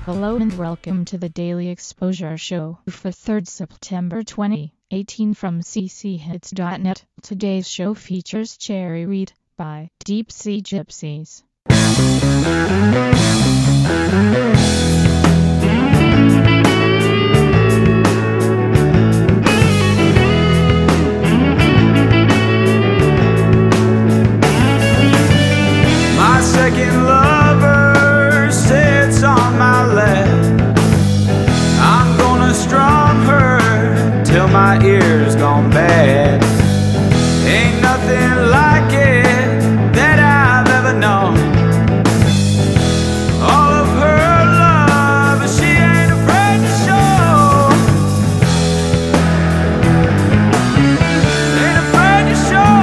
Hello and welcome to the Daily Exposure Show for 3rd September 2018 from cchits.net. Today's show features Cherry Reid by Deep Sea Gypsies. My second lover sits on my lap. I'm gonna strum her till my ears gone bad. Ain't nothing like it that I've ever known. All of her love, she ain't afraid to show. Ain't afraid to show.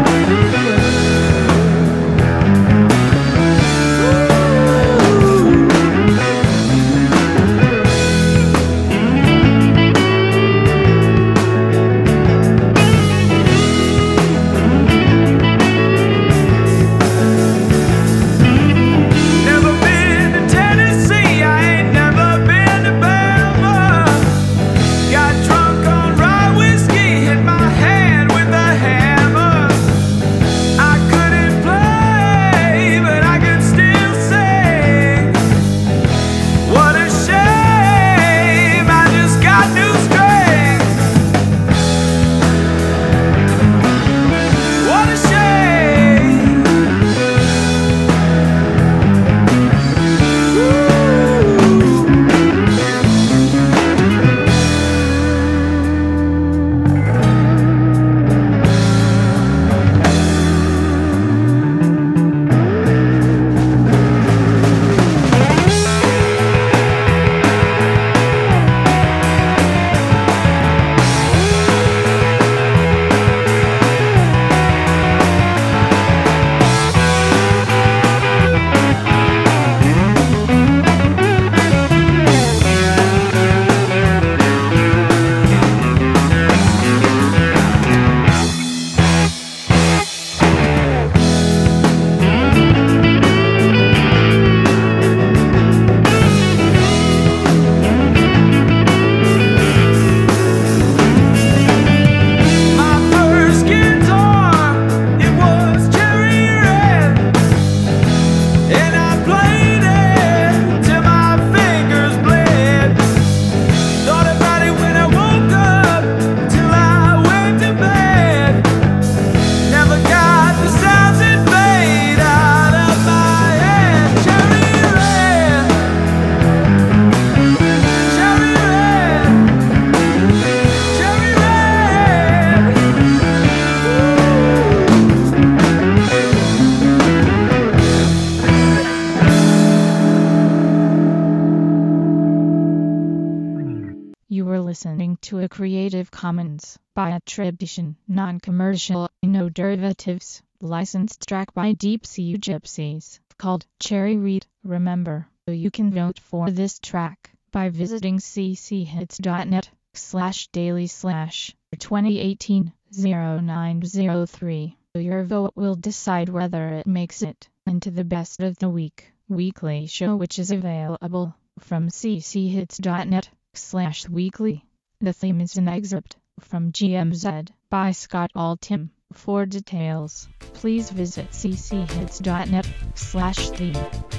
You were listening to a Creative Commons by attribution, non-commercial, no derivatives, licensed track by Deep Sea Gypsies, called Cherry Reid. Remember, you can vote for this track by visiting cchits.net/daily/2018-0903. Your vote will decide whether it makes it into the Best of the Week weekly show, which is available from cchits.net/weekly. The theme is an excerpt from GMZ by Scott Altham. For details, please visit cchits.net/theme.